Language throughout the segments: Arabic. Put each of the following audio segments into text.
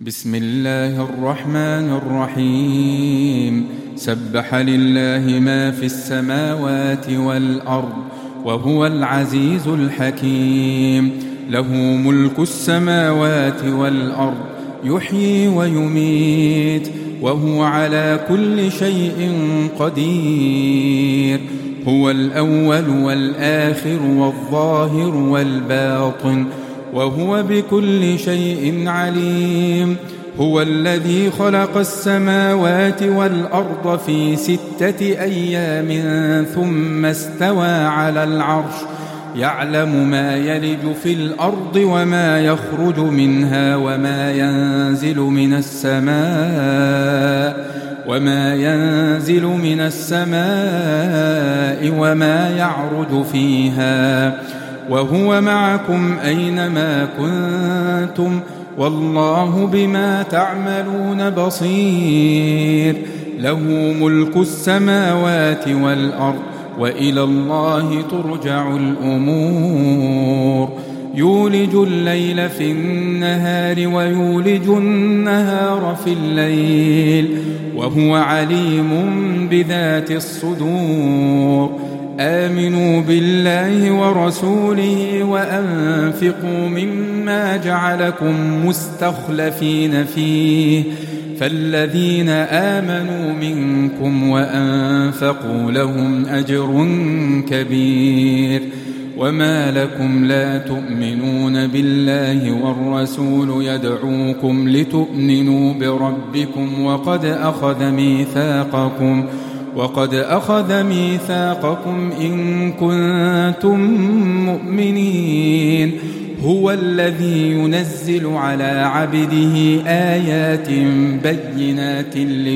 بسم الله الرحمن الرحيم. سبح لله ما في السماوات والأرض وهو العزيز الحكيم. له ملك السماوات والأرض يحيي ويميت وهو على كل شيء قدير. هو الأول والآخر والظاهر والباطن وهو بكل شيء عليم. هو الذي خلق السماوات والأرض في 6 أيام ثم استوى على العرش يعلم ما يلج في الأرض وما يخرج منها وما ينزل من السماء وما يعرج فيها وهو معكم أينما كنتم والله بما تعملون بصير. له ملك السماوات والأرض وإلى الله ترجع الأمور. يولج الليل في النهار ويولج النهار في الليل وهو عليم بذات الصدور. آمنوا بالله ورسوله وأنفقوا مما جعلكم مستخلفين فيه فالذين آمنوا منكم وأنفقوا لهم أجر كبير. وما لكم لا تؤمنون بالله والرسول يدعوكم لتؤمنوا بربكم وقد أخذ ميثاقكم إن كنتم مؤمنين. هو الذي ينزل على عبده آيات بينات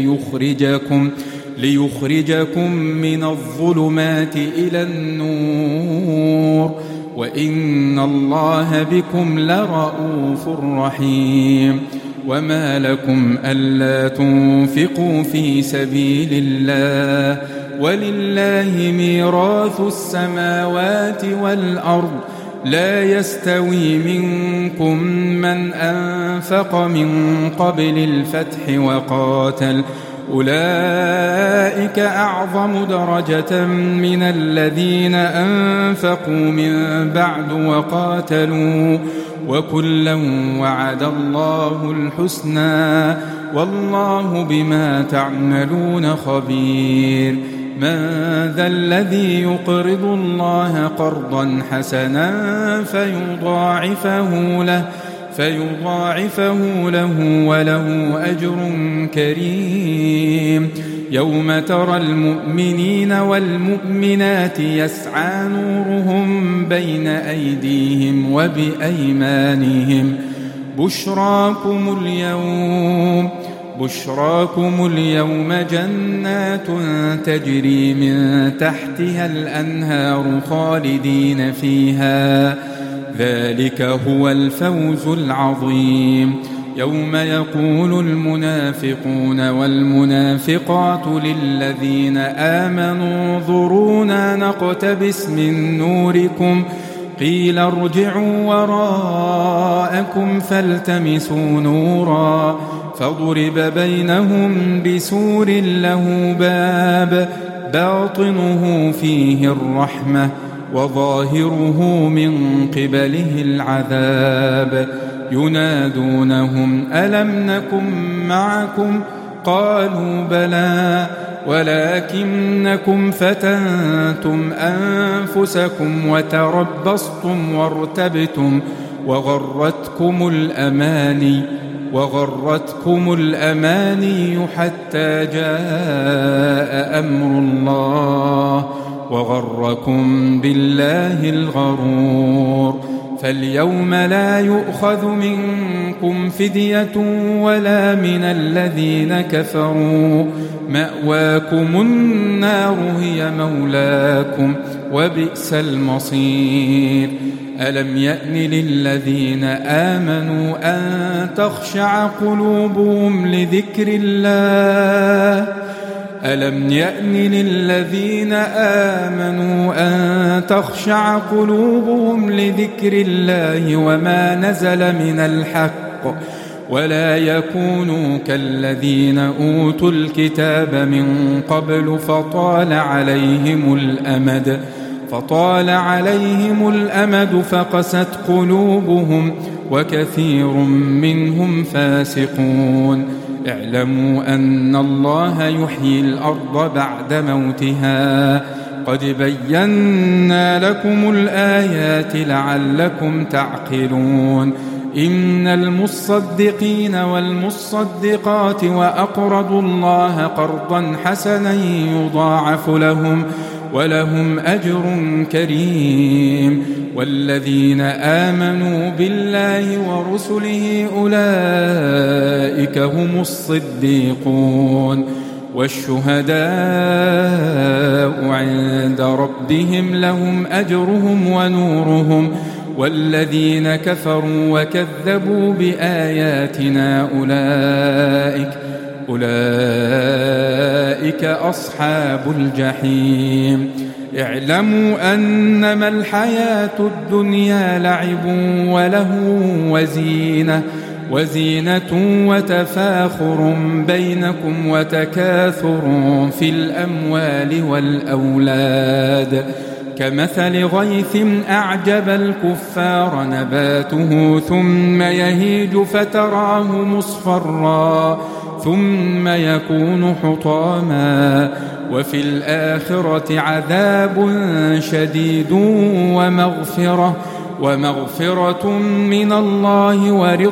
ليخرجكم من الظلمات إلى النور وإن الله بكم لرءوف رحيم. وما لكم ألا تنفقوا في سبيل الله ولله ميراث السماوات والأرض لا يستوي منكم من أنفق من قبل الفتح وقاتل أولئك أعظم درجة من الذين أنفقوا من بعد وقاتلوا وكلا وعد الله الحسنى والله بما تعملون خبير. من ذا الذي يقرض الله قرضا حسنا فيضاعفه له وله أجر كريم. يوم ترى المؤمنين والمؤمنات يسعى نورهم بين أيديهم وبأيمانهم بشراكم اليوم جنات تجري من تحتها الأنهار خالدين فيها ذلك هو الفوز العظيم. يوم يقول المنافقون والمنافقات للذين آمنوا انظرونا نقتبس من نوركم قيل ارجعوا وراءكم فالتمسوا نورا فضرب بينهم بسور له باب باطنه فيه الرحمة وظاهره من قبله العذاب. ينادونهم ألم نكن معكم قالوا بلى ولكنكم فتنتم أنفسكم وتربصتم وارتبتم وغرتكم الأماني حتى جاء أمر الله وغركم بالله الغرور. فاليوم لا يؤخذ منكم فدية ولا من الذين كفروا مأواكم النار هي مولاكم وبئس المصير. ألم يأن للذين آمنوا أن تخشع قلوبهم لذكر الله ألم يأن للذين آمنوا أن تخشع قلوبهم لذكر الله وما نزل من الحق ولا يكونوا كالذين أوتوا الكتاب من قبل فطال عليهم الأمد فقست قلوبهم وكثير منهم فاسقون. اعلموا أن الله يحيي الأرض بعد موتها قد بينا لكم الآيات لعلكم تعقلون. إن المصدقين والمصدقات وأقرضوا الله قرضا حسنا يضاعف لهم ولهم أجر كريم. والذين آمنوا بالله ورسله أولئك هم الصديقون والشهداء عند ربهم لهم أجرهم ونورهم. والذين كفروا وكذبوا بآياتنا أولئك أصحاب الجحيم. اعلموا أنما الحياة الدنيا لعب وله وزينة وتفاخر بينكم وتكاثر في الأموال والأولاد كمثل غيث أعجب الكفار نباته ثم يهيج فتراه مصفرا ثم يكون حطاما وفي الآخرة عذاب شديد ومغفرة من الله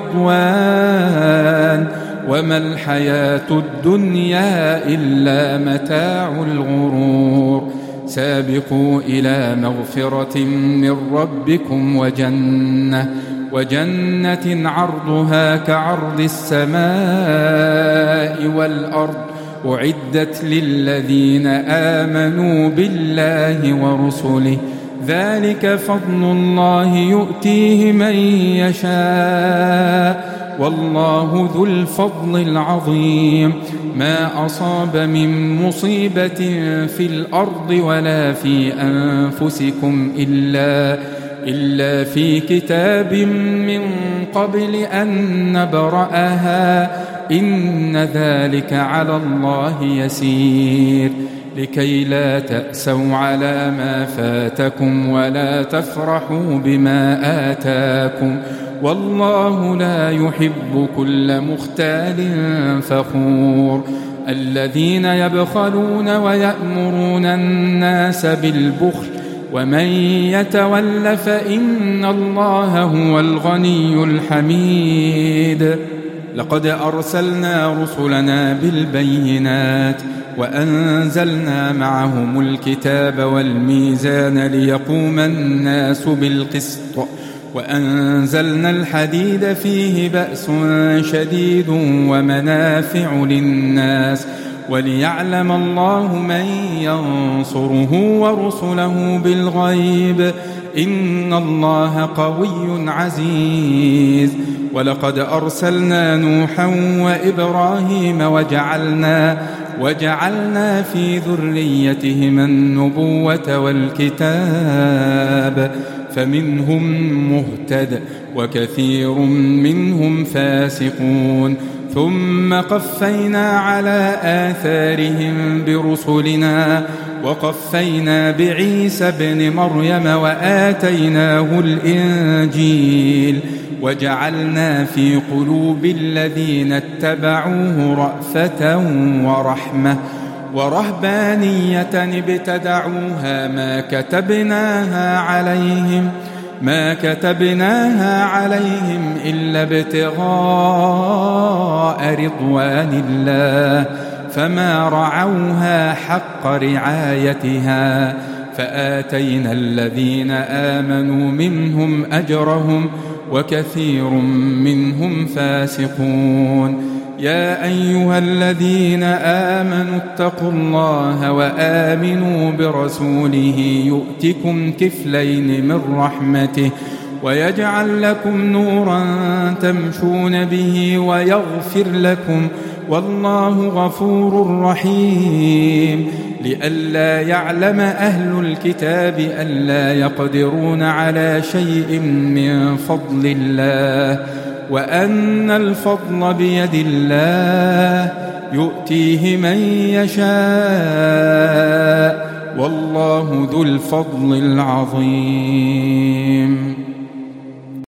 ورضوان وما الحياة الدنيا إلا متاع الغرور. سابقوا إلى مغفرة من ربكم وجنة عرضها كعرض السماء والأرض أعدت للذين آمنوا بالله ورسله ذلك فضل الله يؤتيه من يشاء والله ذو الفضل العظيم. ما أصاب من مصيبة في الأرض ولا في أنفسكم إلا في كتاب من قبل أن نبرأها إن ذلك على الله يسير. لكي لا تأسوا على ما فاتكم ولا تفرحوا بما آتاكم والله لا يحب كل مختال فخور. الذين يبخلون ويأمرون الناس بالبخل ومن يتول فإن الله هو الغني الحميد. لقد أرسلنا رسلنا بالبينات وأنزلنا معهم الكتاب والميزان ليقوم الناس بالقسط وأنزلنا الحديد فيه بأس شديد ومنافع للناس وليعلم الله من ينصره ورسله بالغيب إن الله قوي عزيز. ولقد أرسلنا نوحا وإبراهيم وجعلنا في ذريتهما النبوة والكتاب فمنهم مهتد وكثير منهم فاسقون. ثم قفينا على آثارهم برسلنا وقفينا بعيسى ابن مريم وآتيناه الإنجيل وجعلنا في قلوب الذين اتبعوه رأفة ورحمة ورهبانية ابتدعوها ما كتبناها عليهم إلا ابتغاء رضوان الله فما رعوها حق رعايتها فآتينا الذين آمنوا منهم أجرهم وكثير منهم فاسقون. يا أيها الذين آمنوا اتقوا الله وآمنوا برسوله يؤتكم كفلين من رحمته ويجعل لكم نورا تمشون به ويغفر لكم والله غفور رحيم. لئلا يعلم أهل الكتاب ألا يقدرون على شيء من فضل الله وأن الفضل بيد الله يؤتيه من يشاء والله ذو الفضل العظيم.